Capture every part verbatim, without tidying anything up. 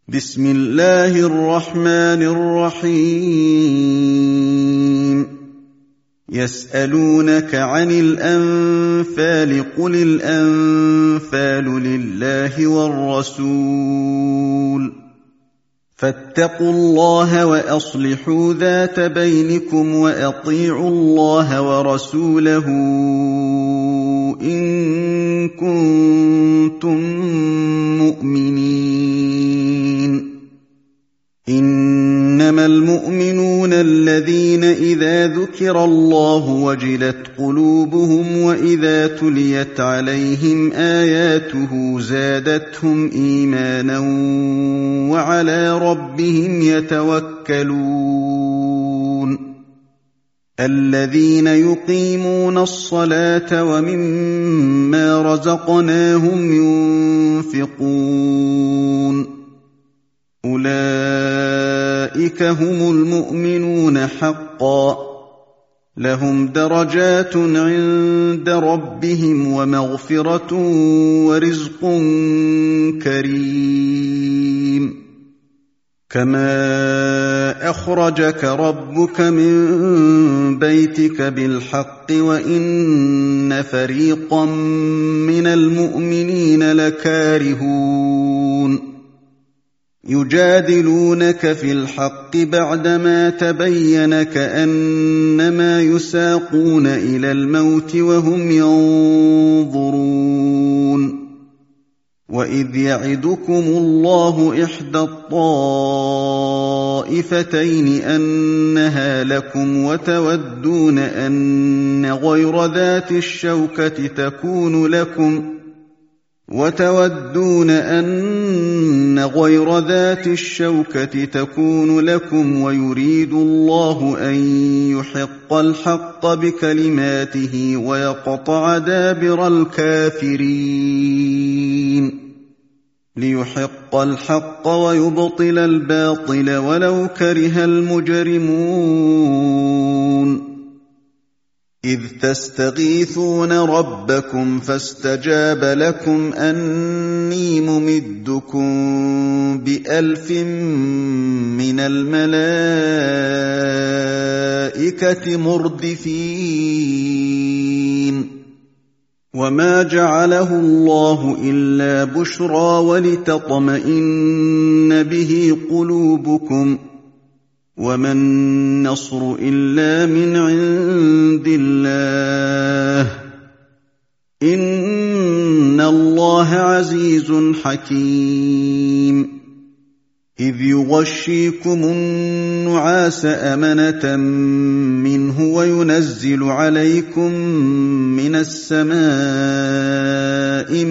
بسم الله الرحمن الرحيم يسألونك عن الأنفال قل الأنفال لله والرسول فاتقوا الله وأصلحوا ذات بينكم وأطيعوا الله ورسوله إن كنتم مؤمنين إنما المؤمنون الذين إذا ذكر الله وجلت قلوبهم وإذا تليت عليهم آياته زادتهم إيمانا وعلى ربهم يتوكلون الذين يقيمون الصلاة ومما رزقناهم ينفقون أولئك هم المؤمنون حقا لهم درجات عند ربهم ومغفرة ورزق كريم كما أخرجك ربك من بيتك بالحق وإن فريقا من المؤمنين لكارهون يجادلونك في الحق بعدما تبين كأنما يساقون إلى الموت وهم ينظرون وإذ يعدكم الله إحدى الطائفتين أنها لكم وتودون أن غير ذات الشوكة تكون لكم وتودون أن غير ذات الشوكة تكون لكم ويريد الله أن يحق الحق بكلماته ويقطع دابر الكافرين ليحق الحق ويبطل الباطل ولو كره المجرمون إذ تستغيثون ربكم فاستجاب لكم أني ممدكم بألف من الملائكة مردفين وما جعله الله إلا بشرى ولتطمئن به قلوبكم وما النصر إلا من عند الله إن الله عزيز حكيم إذ يغشيكم النعاس أمنة منه وينزل عليكم من السماء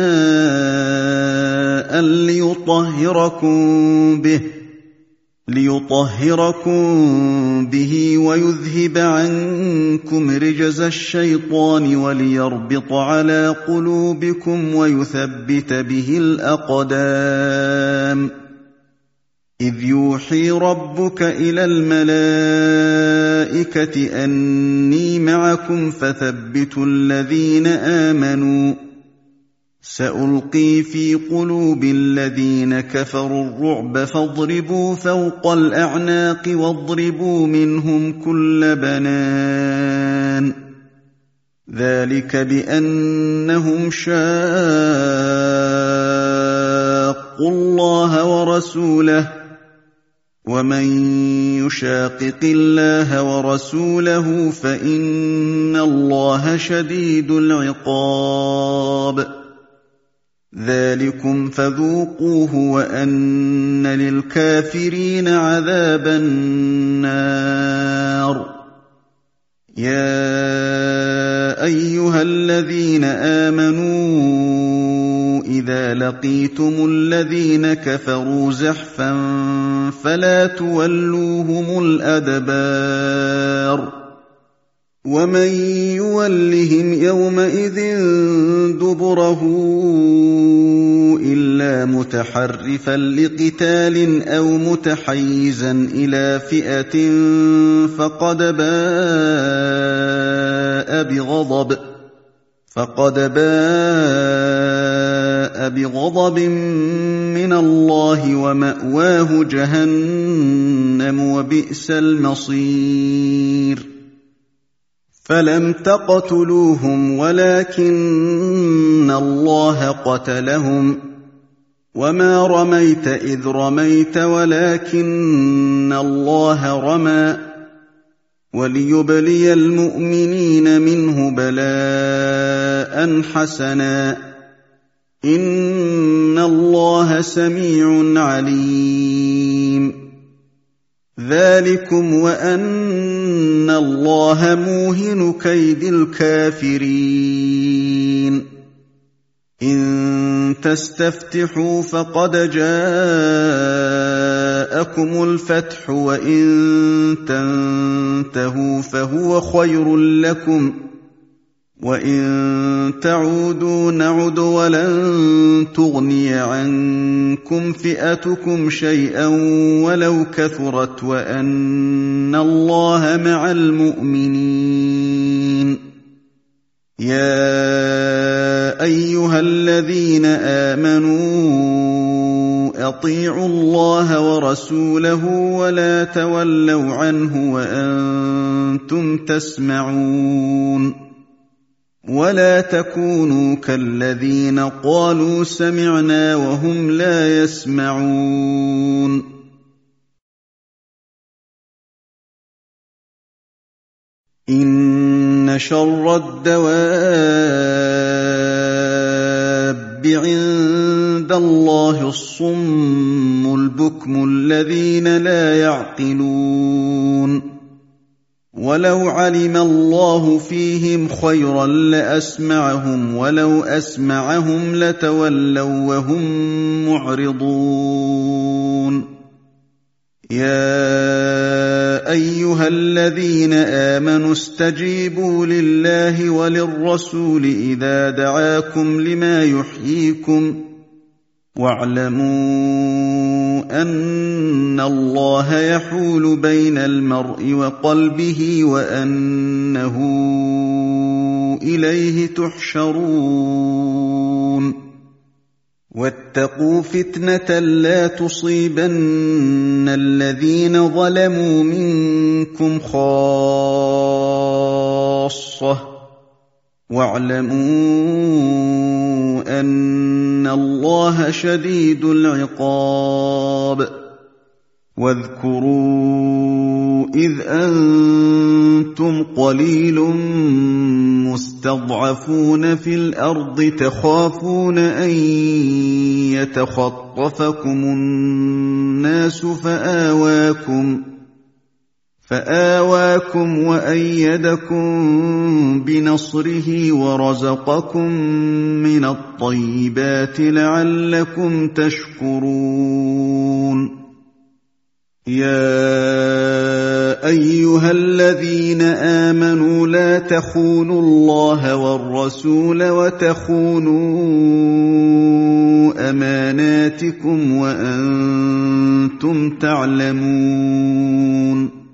ماء ليطهركم به ليطهركم به ويذهب عنكم رجز الشيطان وليربط على قلوبكم ويثبت به الأقدام إذ يوحي ربك إلى الملائكة أني معكم فثبتوا الذين آمنوا سألقي في قلوب الذين كفروا الرعب فاضربوا فوق الأعناق واضربوا منهم كل بنان ذلك بأنهم شاقوا الله ورسوله ومن يشاقق الله ورسوله فإن الله شديد العقاب ذلكم فذوقوه وأن للكافرين عذاب النار يا أيها الذين آمنوا إذا لقيتم الذين كفروا زحفا فلا تولوهم الأدبار ومن يولهم يومئذ دبره إلا متحرفا لقتال أو متحيزا إلى فئة فقد باء بغضب فقد باء بغضب من الله ومأواه جهنم وبئس المصير فلم تقتلوهم ولكن الله قتلهم وما رميت إذ رميت ولكن الله رمى وليبلي المؤمنين منه بلاء حسنا إن الله سميع عليم ذلكم وأن الله موهن كيد الكافرين إن تستفتحوا فقد جاءكم الفتح وإن تنتهوا فهو خير لكم وإن تعودوا نعد ولن تغني عنكم فئتكم شيئا ولو كثرت وأن الله مع المؤمنين يا أيها الذين آمنوا أطيعوا الله ورسوله ولا تولوا عنه وأنتم تسمعون ولا تكونوا كالذين قالوا سمعنا وهم لا يسمعون إن شر الدواب عند الله الصم البكم الذين لا يعقلون ولو علم الله فيهم خيرا لأسمعهم ولو أسمعهم لتولوا وهم معرضون يا أيها الذين آمنوا استجيبوا لله وللرسول إذا دعاكم لما يحييكم واعلموا أن الله يحول بين المرء وقلبه وأنه إليه تحشرون واتقوا فتنة لا تصيبن الذين ظلموا منكم خاصة واعلموا أن الله شديد العقاب واذكروا إذ أنتم قليل مستضعفون في الأرض تخافون أن يتخطفكم الناس فآواكم فآواكم وأيدكم بنصره ورزقكم من الطيبات لعلكم تشكرون يا أيها الذين آمنوا لا تخونوا الله والرسول وتخونوا أماناتكم وأنتم تعلمون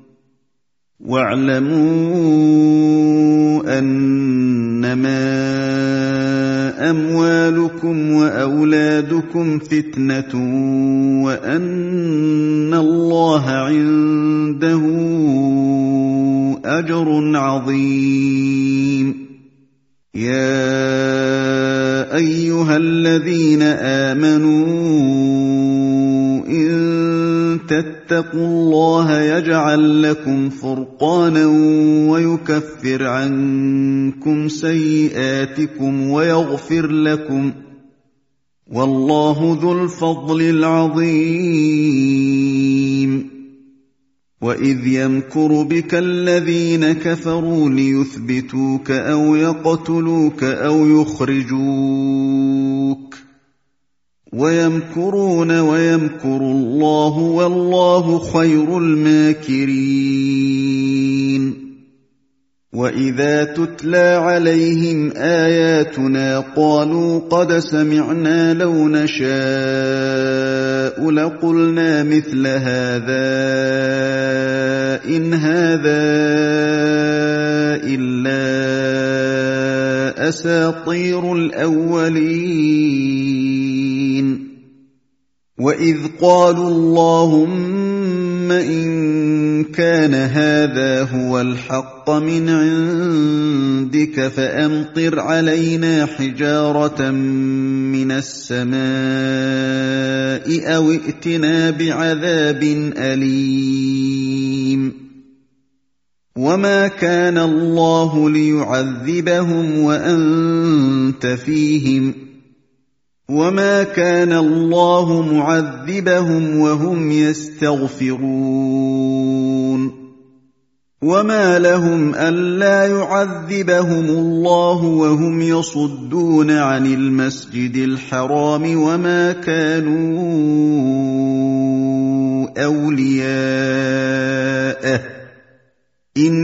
واعلموا أنما أموالكم وأولادكم فتنة وأن الله عنده أجر عظيم يا أيها الذين آمنوا إن تتقوا الله يجعل لكم فرقانا ويكفر عنكم سيئاتكم ويغفر لكم والله ذو الفضل العظيم وإذ يمكر بك الذين كفروا ليثبتوك أو يقتلوك أو يخرجوك ويمكرون ويمكر الله والله خير الماكرين وإذا تتلى عليهم آياتنا قالوا قد سمعنا لو نشاء لقلنا مثل هذا إن هذا إلا أساطير الأولين وَإِذْ قَالُوا اللَّهُمَّ إِن كَانَ هَٰذَا هُوَ الْحَقَّ مِنْ عِندِكَ فَأَمْطِرْ عَلَيْنَا حِجَارَةً مِّنَ السَّمَاءِ أَوِ ائْتِنَا بِعَذَابٍ أَلِيمٍ وَمَا كَانَ اللَّهُ لِيُعَذِّبَهُمْ وَأَنتَ فِيهِمْ وَمَا كَانَ اللَّهُ مُعَذِّبَهُمْ وَهُمْ يَسْتَغْفِرُونَ وَمَا لَهُمْ أَلَّا يُعَذِّبَهُمُ اللَّهُ وَهُمْ يَصُدُّونَ عَنِ الْمَسْجِدِ الْحَرَامِ وَمَا كَانُوا أَوْلِيَاءَهُ إِنْ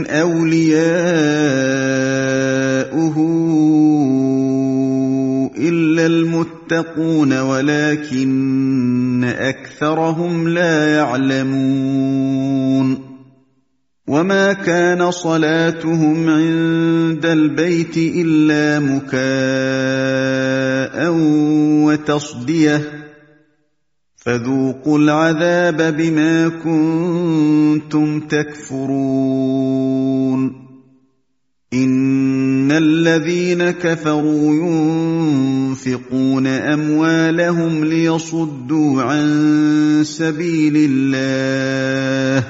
أَوْلِيَاؤُهُ إِلَّا الْمُتَّقُونَ وَلَٰكِنَّ أَكْثَرَهُمْ لَا يَعْلَمُونَ وَمَا كَانَ صَلَاتُهُمْ عِندَ الْبَيْتِ إِلَّا مُكَاءً وَتَصْدِيَةً فَذُوقُوا الْعَذَابَ بِمَا كُنتُمْ تَكْفُرُونَ إِنَّ الَّذِينَ كَفَرُوا يُنفِقُونَ أَمْوَالَهُمْ لِيَصُدُّوا عَن سَبِيلِ اللَّهِ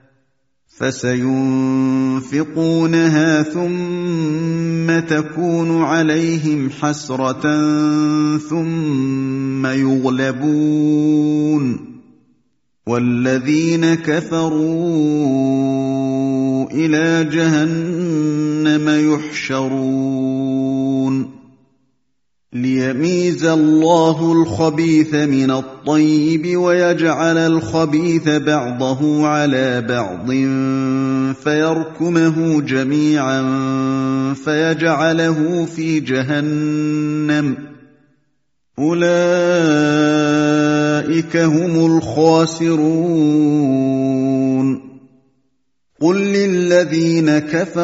فَسَيُنفِقُونَهَا ثُمَّ تَكُونُ عَلَيْهِمْ حَسْرَةً ثُمَّ يُغْلَبُونَ وَالَّذِينَ كَفَرُوا إِلَىٰ جَهَنَّمَ يُحْشَرُونَ لِيَمِيزَ اللَّهُ الْخَبِيثَ مِنَ الطَّيِّبِ وَيَجْعَلَ الْخَبِيثَ بَعْضَهُ عَلَىٰ بَعْضٍ فَيَرْكُمَهُ جَمِيعًا فَيَجْعَلَهُ فِي جَهَنَّمَ أُولَٰئِكَ هُمُ الْخَاسِرُونَ قُل لِّلَّذِينَ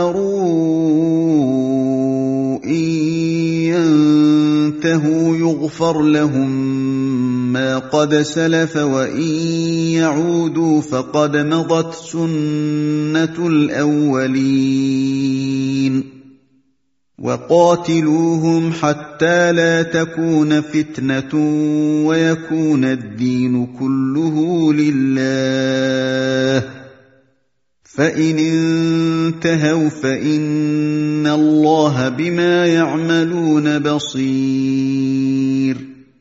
كَفَرُوا إِن يَنتَهُوا يُغْفَرْ لَهُم مَّا قَدْ سَلَفَ وَإِن يَعُودُوا فَقَدْ مَضَتْ سُنَّةُ الْأَوَّلِينَ وَقَاتِلُوهُمْ حَتَّىٰ لَا تَكُونَ فِتْنَةٌ وَيَكُونَ الدِّينُ كُلُّهُ لِلَّهِ فَإِنِ انتَهَوْا فَإِنَّ اللَّهَ بِمَا يَعْمَلُونَ بَصِيرٌ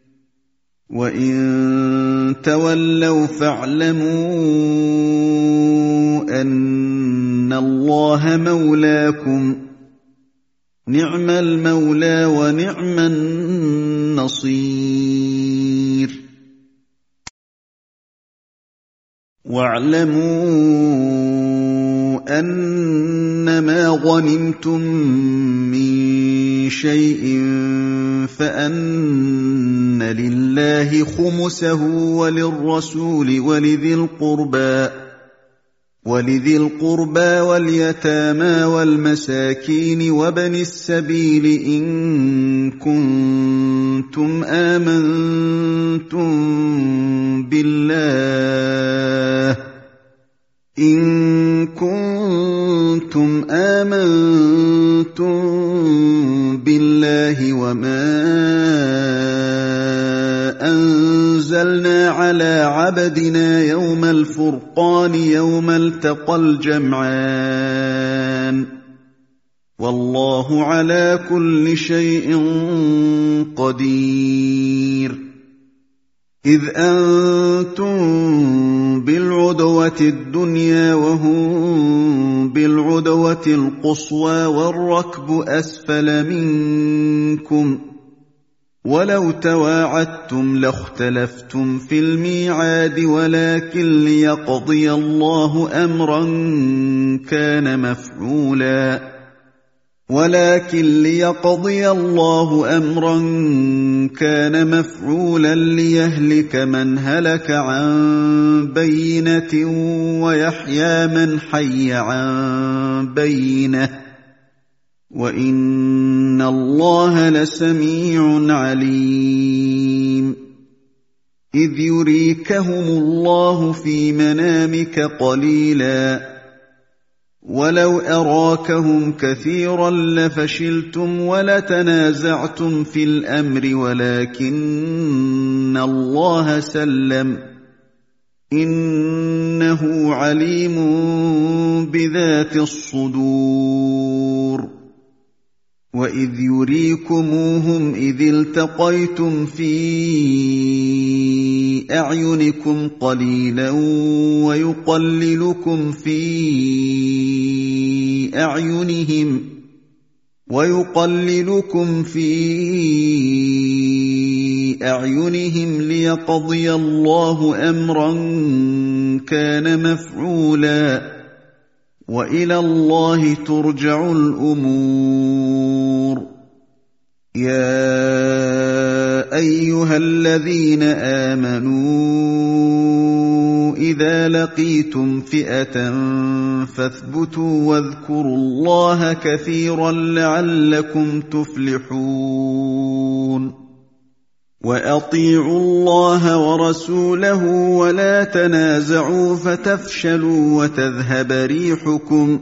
وَإِن تَوَلَّوْا فَاعْلَمُوا أَنَّ اللَّهَ مَوْلَاكُمْ نِعْمَ الْمَوْلَىٰ وَنِعْمَ النَّصِيرُ وَاعْلَمُوا أَنَّمَا غَنِمْتُم مِّن شَيْءٍ فَأَنَّ لِلَّهِ خُمُسَهُ وَلِلرَّسُولِ وَلِذِي الْقُرْبَىٰ وَلِذِي الْقُرْبَىٰ وَالْيَتَامَىٰ وَالْمَسَاكِينِ وَابْنِ السَّبِيلِ إِن كُنتُمْ آمَنتُم بِاللَّهِ إِن كُنتُمْ آمَنتُم بِاللَّهِ وَمَا أَنزَلْنَا عَلَىٰ عَبْدِنَا يَوْمَ الْفُرْقَانِ يَوْمَ الْتَقَى الْجَمْعَانِ وَاللَّهُ عَلَىٰ كُلِّ شَيْءٍ قَدِيرٌ إِذْ أَنتُم بِالْعُدْوَةِ الدُّنْيَا وَهُم بِالْعُدْوَةِ الْقُصْوَىٰ وَالرَّكْبُ أَسْفَلَ مِنكُمْ وَلَوْ تَوَاعَدتُّمْ لَاخْتَلَفْتُمْ فِي الْمِيعَادِ وَلَٰكِن لِّيَقْضِيَ اللَّهُ أَمْرًا كَانَ مَفْعُولًا ولكن ليقضي الله أمرا كان مفعولا ليهلك من هلك عن بينة ويحيى من حي عن بينة وإن الله لسميع عليم إذ يريكهم الله في منامك قليلا ولو أراكهم كثيرا لفشلتم ولتنازعتم في الأمر ولكن الله سلم إنه عليم بذات الصدور وإذ يريكموهم إذ التقيتم في أعينكم قليلا ويقللكم في أعينهم ويقللكم في أعينهم ليقضي الله أمرا كان مفعولا وإلى الله ترجع الأمور يا أيها الذين آمنوا إذا لقيتم فئة فاثبتوا واذكروا الله كثيرا لعلكم تفلحون وأطيعوا الله ورسوله ولا تنازعوا فتفشلوا وتذهب ريحكم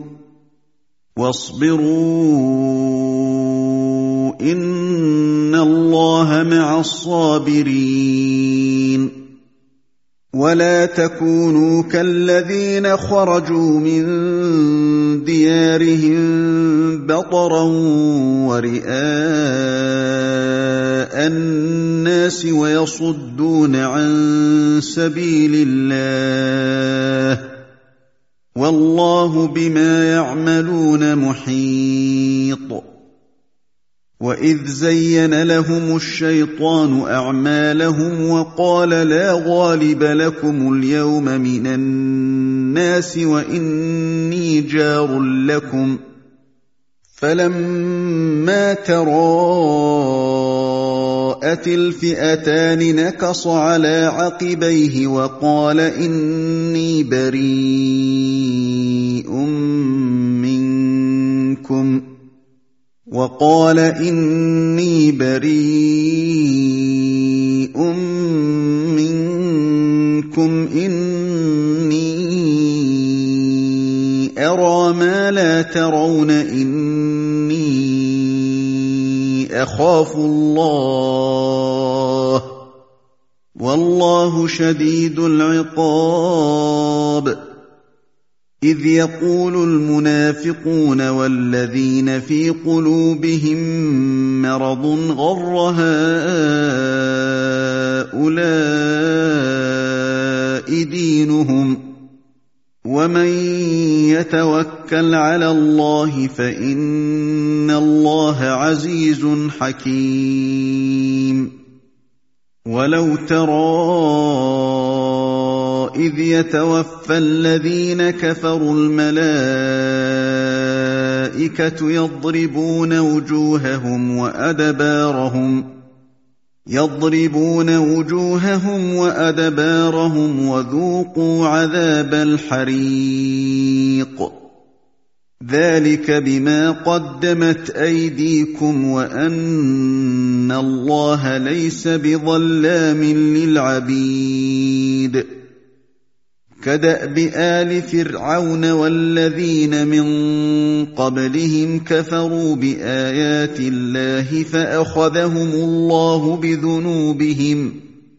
واصبروا إن الله مع الصابرين ولا تكونوا كالذين خرجوا من ديارهم بطرا ورئاء الناس ويصدون عن سبيل الله والله بما يعملون محيط وإذ زين لهم الشيطان أعمالهم وقال لا غالب لكم اليوم من الناس وإني جار لكم فلما تراءت الفئتان نكص على عقبيه وقال إني بريء منكم وقال إني بريء منكم إني أرى ما لا ترون إني أخاف الله والله شديد العقاب إذ يقول المنافقون والذين في قلوبهم مرض غر هؤلاء دينهم ومن يتوكل على الله فإن الله عزيز حكيم ولو ترى إذ يتوفى الذين كفروا الملائكة يضربون وجوههم وأدبارهم يضربون وجوههم وأدبارهم وذوقوا عذاب الحريق ذلك بما قدمت أيديكم وأن الله ليس بظلام للعبيد كدأب آل فرعون والذين من قبلهم كفروا بآيات الله فأخذهم الله بذنوبهم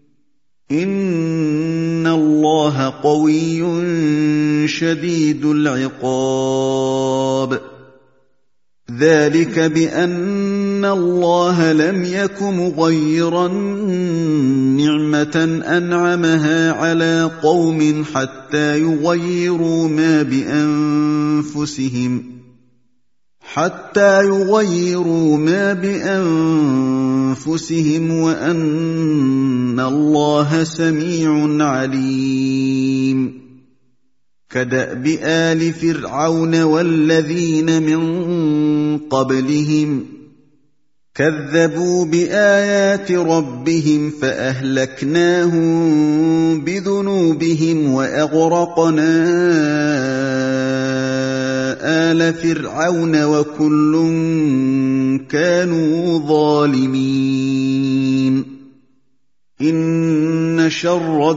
إن الله قوي شديد العقاب ذلك بأن الله لم يك مغيرا نعمة أنعمها على قوم حتى يغيروا ما بأنفسهم حتى يغيروا ما بأنفسهم وأن الله سميع عليم كدأب آل فرعون والذين من قبلهم كذبوا بآيات ربهم فأهلكناهم بذنوبهم وأغرقنا آل فرعون وكل كانوا ظالمين إن إِنَّ شَرَّ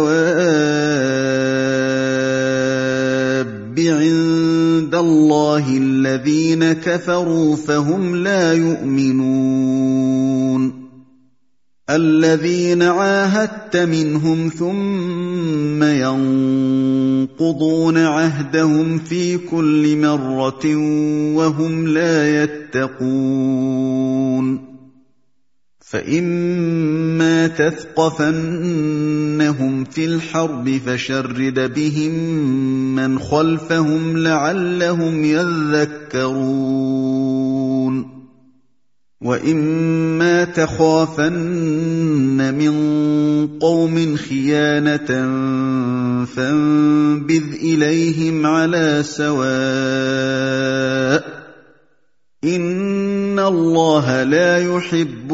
الدَّوَابِّ عِندَ اللَّهِ الَّذِينَ كَفَرُوا فَهُمْ لَا يُؤْمِنُونَ الَّذِينَ عَاهَدتَّ مِنْهُمْ ثُمَّ يَنقُضُونَ عَهْدَهُمْ فِي كُلِّ مَرَّةٍ وَهُمْ لَا يَتَّقُونَ فَإِمَّا تَثْقَفَنَّهُمْ فِي الْحَرْبِ فَشَرِّدْ بِهِم مَّنْ خَلْفَهُمْ لَعَلَّهُمْ يَذَّكَّرُونَ وَإِمَّا تَخَافَنَّ مِن قَوْمٍ خِيَانَةً فَانبِذْ إِلَيْهِمْ عَلَىٰ سَوَاءٍ ۚ إِنَّ اللَّهَ لَا يُحِبُّ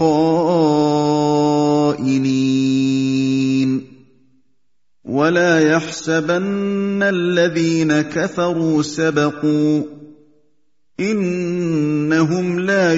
الْخَائِنِينَ وَلَا يَحْسَبَنَّ الَّذِينَ كَفَرُوا سَبَقُوا ۚ إِنَّهُمْ لَا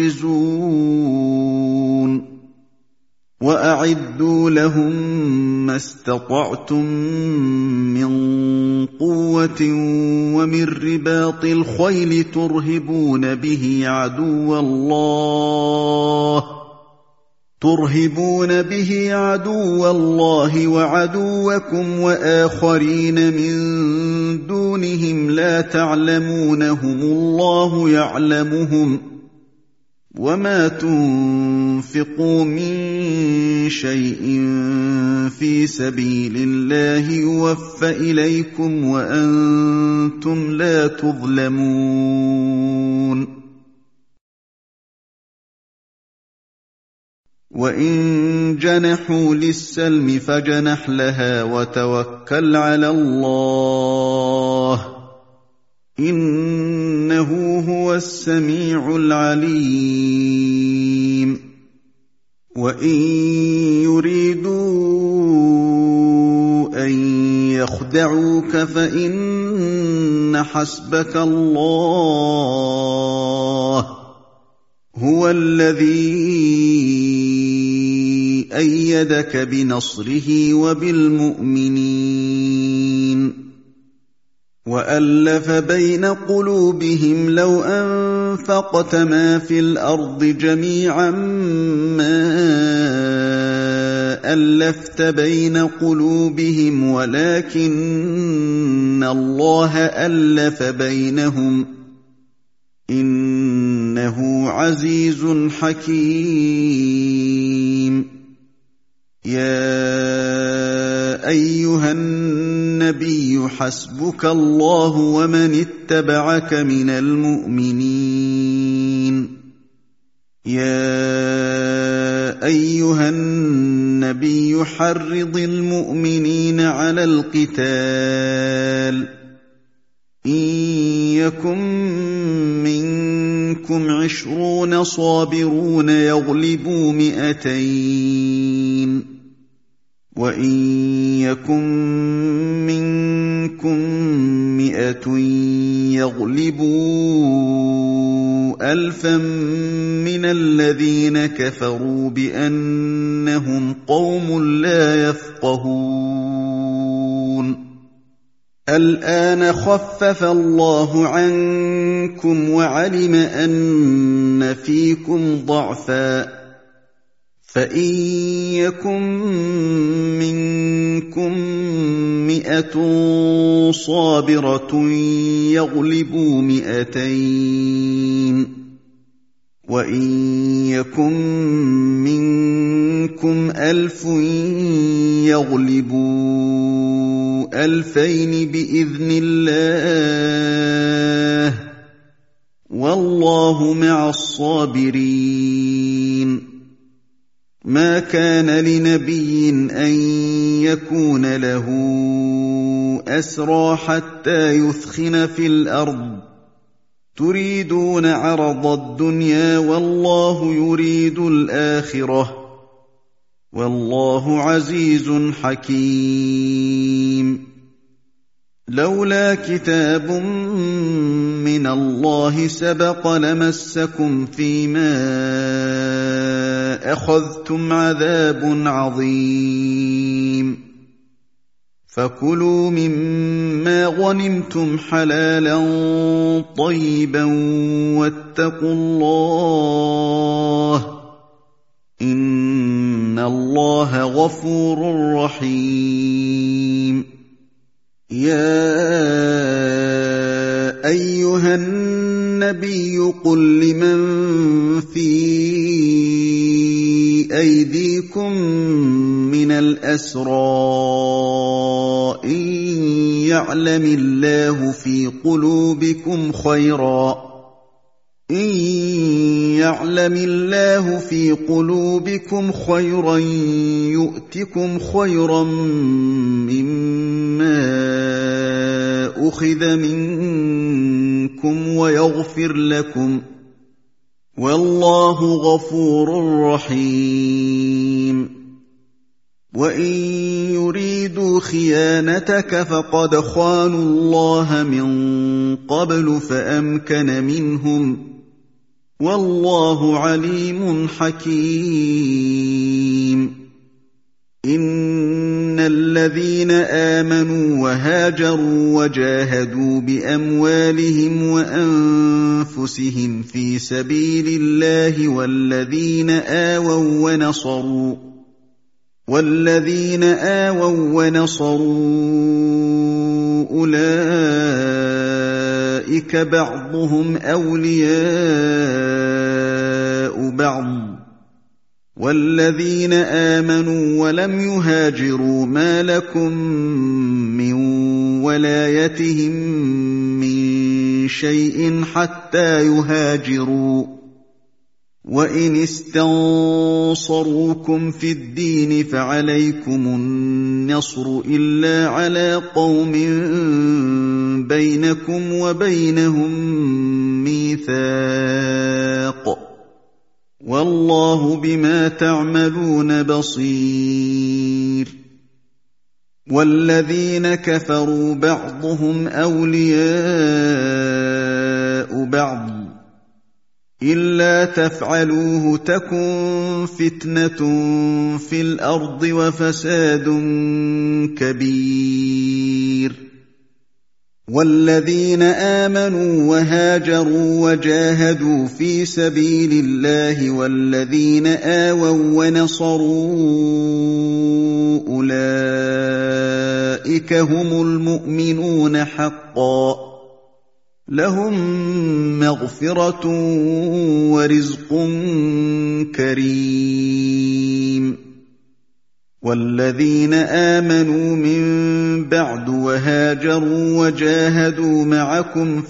يُعْجِزُونَ وَأَعِدُّوا لَهُم مَّا اسْتَطَعْتُم مِّن قُوَّةٍ وَمِن رِّبَاطِ الْخَيْلِ تُرْهِبُونَ بِهِ عَدُوَّ اللَّهِ تُرْهِبُونَ بِهِ عَدُوَّ اللَّهِ وَعَدُوَّكُمْ وَآخَرِينَ مِن دُونِهِمْ لَا تَعْلَمُونَهُمُ اللَّهُ يَعْلَمُهُمْ ۚ وَمَا تُنفِقُوا مِن شَيْءٍ فِي سَبِيلِ اللَّهِ يُوَفَّ إِلَيْكُمْ وَأَنتُمْ لَا تُظْلَمُونَ وَإِن جَنَحُوا لِلسَّلْمِ فَاجْنَحْ لَهَا وَتَوَكَّلْ عَلَى اللَّهِ ۚ إِنَّهُ هُوَ السَّمِيعُ الْعَلِيمُ وَإِن يُرِيدُوا أَن يَخْدَعُوكَ فَإِنَّ حَسْبَكَ اللَّهُ ۚ هُوَ الَّذِي أَيَّدَكَ بِنَصْرِهِ وَبِالْمُؤْمِنِينَ وَأَلَّفَ بَيْنَ قُلُوبِهِمْ لَوْ أَنفَقْتَ مَا فِي الْأَرْضِ جَمِيعًا مَّا أَلَّفْتَ بَيْنَ قُلُوبِهِمْ وَلَٰكِنَّ اللَّهَ أَلَّفَ بَيْنَهُمْ ۚ إِنَّهُ عَزِيزٌ حَكِيمٌ يَا أَيُّهَا النَّبِيُّ حَسْبُكَ اللَّهُ وَمَنِ اتَّبَعَكَ مِنَ الْمُؤْمِنِينَ يَا أَيُّهَا النَّبِيُّ حَرِّضِ الْمُؤْمِنِينَ عَلَى الْقِتَالِ ۚ إِن يَكُن مِّنكُمْ عِشْرُونَ صَابِرُونَ يَغْلِبُوا مِائَتَيْنِ ۚ وَإِن يَكُن مِّنكُم مِّائَةٌ يَغْلِبُوا أَلْفًا مِّنَ الَّذِينَ كَفَرُوا بِأَنَّهُمْ قَوْمٌ لَّا يَفْقَهُونَ الْآنَ خَفَّفَ اللَّهُ عَنكُمْ وَعَلِمَ أَنَّ فِيكُمْ ضَعْفًا ۚ فَإِن يَكُن مِّنكُم مِّائَةٌ صَابِرَةٌ يَغْلِبُوا مِائَتَيْنِ ۚ وَإِن يَكُن مِّنكُمْ أَلْفٌ يَغْلِبُوا أَلْفَيْنِ بِإِذْنِ اللَّهِ ۗ وَاللَّهُ مَعَ الصَّابِرِينَ مَا كَانَ لِنَبِيٍّ أَن يَكُونَ لَهُ أَسْرَىٰ حَتَّىٰ يُثْخِنَ فِي الْأَرْضِ ۚ تُرِيدُونَ عَرَضَ الدُّنْيَا وَاللَّهُ يُرِيدُ الْآخِرَةَ ۗ وَاللَّهُ عَزِيزٌ حَكِيمٌ لَّوْلَا كِتَابٌ مِّنَ اللَّهِ سَبَقَ لَمَسَّكُمْ فِيمَا لأخذتم عذاب عظيم فكلوا مما غنمتم حلالا طيبا واتقوا الله إن الله غفور رحيم يا أيها النبي قل لمن في أيديكم من الأسرى إن يعلم الله في قلوبكم خيرا إن يعلم الله في قلوبكم خيرا يؤتكم خيرا مما أخذ منكم ويغفر لكم والله غفور رحيم وإن يريدوا خيانتك فقد خانوا الله من قبل فأمكن منهم والله عليم حكيم إن الذين آمنوا وهاجروا وجاهدوا بأموالهم وأنفسهم في سبيل الله والذين آووا ونصروا والذين آووا ونصروا أولئك بعضهم أولياء بعض والذين آمنوا ولم يهاجروا ما لكم من ولايتهم من شيء حتى يهاجروا وإن استنصروكم في الدين فعليكم النصر إلا على قوم بينكم وبينهم ميثاق والله بما تعملون بصير والذين كفروا بعضهم أولياء بعض إلا تفعلوه تكن فتنة في الأرض وفساد كبير والذين آمنوا وهاجروا وجاهدوا في سبيل الله والذين آووا ونصروا أولئك هم المؤمنون حقا لهم مغفرة ورزق كريم والذين آمنوا من بعد وهاجروا وجاهدوا معكم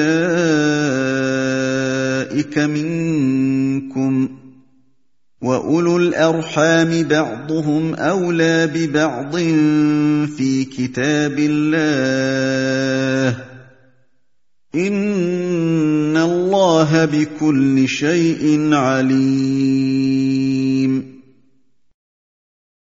فأولئك منكم وأولو الأرحام بعضهم أولى ببعض في كتاب الله إن الله بكل شيء عليم